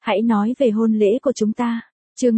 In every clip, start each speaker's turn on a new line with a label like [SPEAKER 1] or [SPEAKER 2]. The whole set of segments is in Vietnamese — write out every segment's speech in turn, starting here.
[SPEAKER 1] Hãy nói về hôn lễ của chúng ta. Chương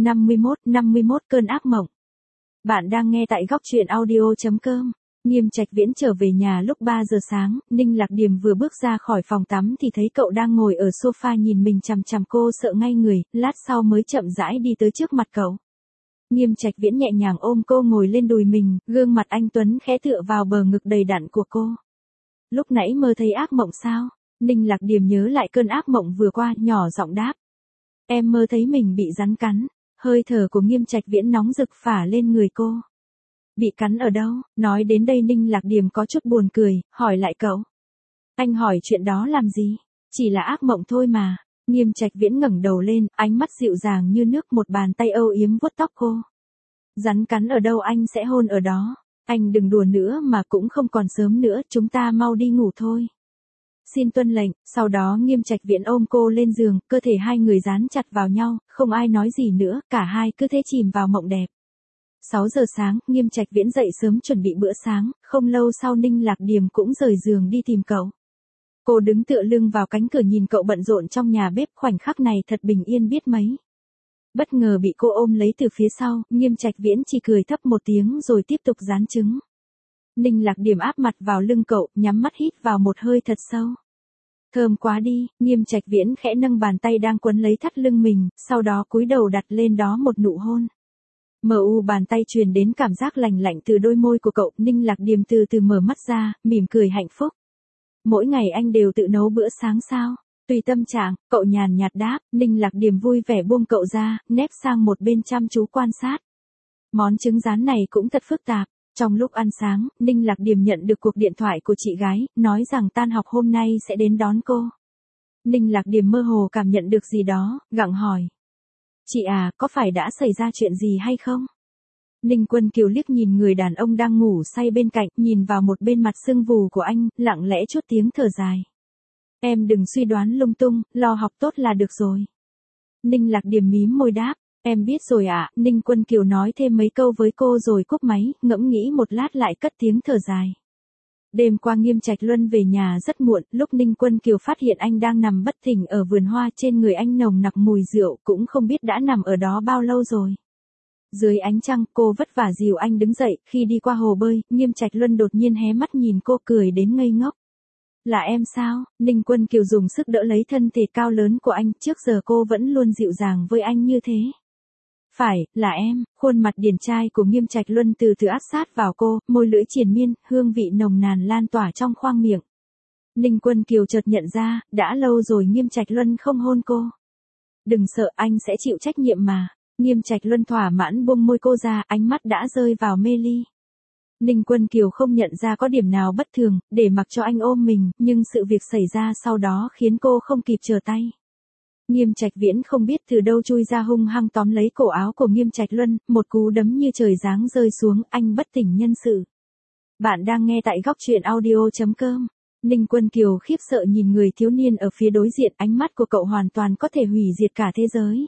[SPEAKER 1] 51 cơn ác mộng. Bạn đang nghe tại góc truyện audio.com. Nghiêm Trạch Viễn trở về nhà lúc 3 giờ sáng, Ninh Lạc Điềm vừa bước ra khỏi phòng tắm thì thấy cậu đang ngồi ở sofa nhìn mình chằm chằm cô sợ ngay người, lát sau mới chậm rãi đi tới trước mặt cậu. Nghiêm Trạch Viễn nhẹ nhàng ôm cô ngồi lên đùi mình, gương mặt anh tuấn khẽ tựa vào bờ ngực đầy đặn của cô. Lúc nãy mơ thấy ác mộng sao? Ninh Lạc Điềm nhớ lại cơn ác mộng vừa qua, nhỏ giọng đáp. Em mơ thấy mình bị rắn cắn. Hơi thở của Nghiêm Trạch Viễn nóng rực phả lên người cô. Bị cắn ở đâu? Nói đến đây Ninh Lạc Điềm có chút buồn cười, hỏi lại cậu. Anh hỏi chuyện đó làm gì? Chỉ là ác mộng thôi mà. Nghiêm Trạch Viễn ngẩng đầu lên, ánh mắt dịu dàng như nước, một bàn tay âu yếm vuốt tóc cô. Rắn cắn ở đâu anh sẽ hôn ở đó. Anh đừng đùa nữa mà, cũng không còn sớm nữa, chúng ta mau đi ngủ thôi. Xin tuân lệnh. Sau đó Nghiêm Trạch Viễn ôm cô lên giường, cơ thể hai người dán chặt vào nhau, không ai nói gì nữa, cả hai cứ thế chìm vào mộng đẹp. 6 giờ sáng, Nghiêm Trạch Viễn dậy sớm chuẩn bị bữa sáng, không lâu sau Ninh Lạc Điềm cũng rời giường đi tìm cậu. Cô đứng tựa lưng vào cánh cửa nhìn cậu bận rộn trong nhà bếp, khoảnh khắc này thật bình yên biết mấy. Bất ngờ bị cô ôm lấy từ phía sau, Nghiêm Trạch Viễn chỉ cười thấp một tiếng rồi tiếp tục rán trứng. Ninh Lạc Điềm áp mặt vào lưng cậu, nhắm mắt hít vào một hơi thật sâu. Thơm quá đi. Nghiêm Trạch Viễn khẽ nâng bàn tay đang quấn lấy thắt lưng mình, sau đó cúi đầu đặt lên đó một nụ hôn. Bàn tay truyền đến cảm giác lành lạnh từ đôi môi của cậu. Ninh Lạc Điềm từ từ mở mắt ra, mỉm cười hạnh phúc. Mỗi ngày anh đều tự nấu bữa sáng sao? Tùy tâm trạng, cậu nhàn nhạt đáp. Ninh Lạc Điềm vui vẻ buông cậu ra, nép sang một bên chăm chú quan sát. Món trứng rán này cũng thật phức tạp. Trong lúc ăn sáng, Ninh Lạc Điềm nhận được cuộc điện thoại của chị gái, nói rằng tan học hôm nay sẽ đến đón cô. Ninh Lạc Điềm mơ hồ cảm nhận được gì đó, gặng hỏi. Chị à, có phải đã xảy ra chuyện gì hay không? Ninh Quân Kiều liếc nhìn người đàn ông đang ngủ say bên cạnh, nhìn vào một bên mặt sưng vù của anh, lặng lẽ chút tiếng thở dài. Em đừng suy đoán lung tung, lo học tốt là được rồi. Ninh Lạc Điềm mím môi đáp. Em biết rồi ạ. Ninh Quân Kiều nói thêm mấy câu với cô rồi cúp máy, ngẫm nghĩ một lát lại cất tiếng thở dài. Đêm qua Nghiêm Trạch Luân về nhà rất muộn, lúc Ninh Quân Kiều phát hiện anh đang nằm bất tỉnh ở vườn hoa, trên người anh nồng nặc mùi rượu, cũng không biết đã nằm ở đó bao lâu rồi. Dưới ánh trăng, cô vất vả dìu anh đứng dậy, khi đi qua hồ bơi, Nghiêm Trạch Luân đột nhiên hé mắt nhìn cô, cười đến ngây ngốc. Là em sao? Ninh Quân Kiều dùng sức đỡ lấy thân thể cao lớn của anh, trước giờ cô vẫn luôn dịu dàng với anh như thế. Phải, là em. Khuôn mặt điển trai của Nghiêm Trạch Luân từ từ áp sát vào cô, môi lưỡi triền miên, hương vị nồng nàn lan tỏa trong khoang miệng. Ninh Quân Kiều chợt nhận ra, đã lâu rồi Nghiêm Trạch Luân không hôn cô. Đừng sợ, anh sẽ chịu trách nhiệm mà. Nghiêm Trạch Luân thỏa mãn buông môi cô ra, ánh mắt đã rơi vào mê ly. Ninh Quân Kiều không nhận ra có điểm nào bất thường, để mặc cho anh ôm mình, nhưng sự việc xảy ra sau đó khiến cô không kịp trở tay. Nghiêm Trạch Viễn không biết từ đâu chui ra, hung hăng tóm lấy cổ áo của Nghiêm Trạch Luân, một cú đấm như trời giáng rơi xuống, anh bất tỉnh nhân sự. Bạn đang nghe tại góc truyện audio.com. Ninh Quân Kiều khiếp sợ nhìn người thiếu niên ở phía đối diện, ánh mắt của cậu hoàn toàn có thể hủy diệt cả thế giới.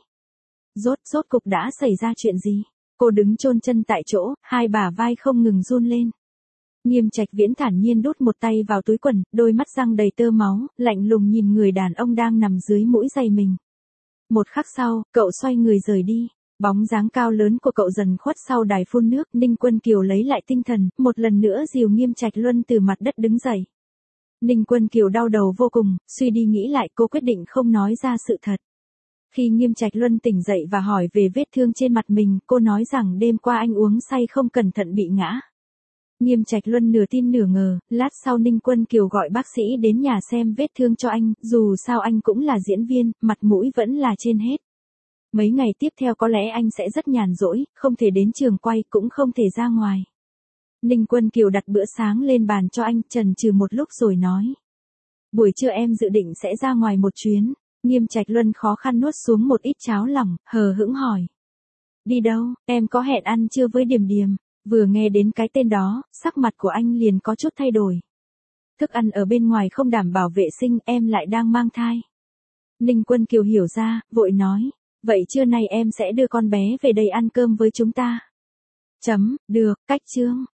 [SPEAKER 1] Rốt cục đã xảy ra chuyện gì? Cô đứng chôn chân tại chỗ, hai bả vai không ngừng run lên. Nghiêm Trạch Viễn thản nhiên đút một tay vào túi quần, đôi mắt răng đầy tơ máu, lạnh lùng nhìn người đàn ông đang nằm dưới mũi giày mình. Một khắc sau, cậu xoay người rời đi. Bóng dáng cao lớn của cậu dần khuất sau đài phun nước. Ninh Quân Kiều lấy lại tinh thần, một lần nữa dìu Nghiêm Trạch Luân từ mặt đất đứng dậy. Ninh Quân Kiều đau đầu vô cùng, suy đi nghĩ lại cô quyết định không nói ra sự thật. Khi Nghiêm Trạch Luân tỉnh dậy và hỏi về vết thương trên mặt mình, cô nói rằng đêm qua anh uống say không cẩn thận bị ngã. Nghiêm Trạch Luân nửa tin nửa ngờ, lát sau Ninh Quân Kiều gọi bác sĩ đến nhà xem vết thương cho anh, dù sao anh cũng là diễn viên, mặt mũi vẫn là trên hết. Mấy ngày tiếp theo có lẽ anh sẽ rất nhàn rỗi, không thể đến trường quay, cũng không thể ra ngoài. Ninh Quân Kiều đặt bữa sáng lên bàn cho anh, chần chừ một lúc rồi nói. Buổi trưa em dự định sẽ ra ngoài một chuyến. Nghiêm Trạch Luân khó khăn nuốt xuống một ít cháo lòng, hờ hững hỏi. Đi đâu, em có hẹn ăn trưa với Điềm Điềm. Vừa nghe đến cái tên đó, sắc mặt của anh liền có chút thay đổi. Thức ăn ở bên ngoài không đảm bảo vệ sinh, em lại đang mang thai. Ninh Quân Kiều hiểu ra, vội nói. Vậy trưa nay em sẽ đưa con bé về đây ăn cơm với chúng ta. Được, cách chương.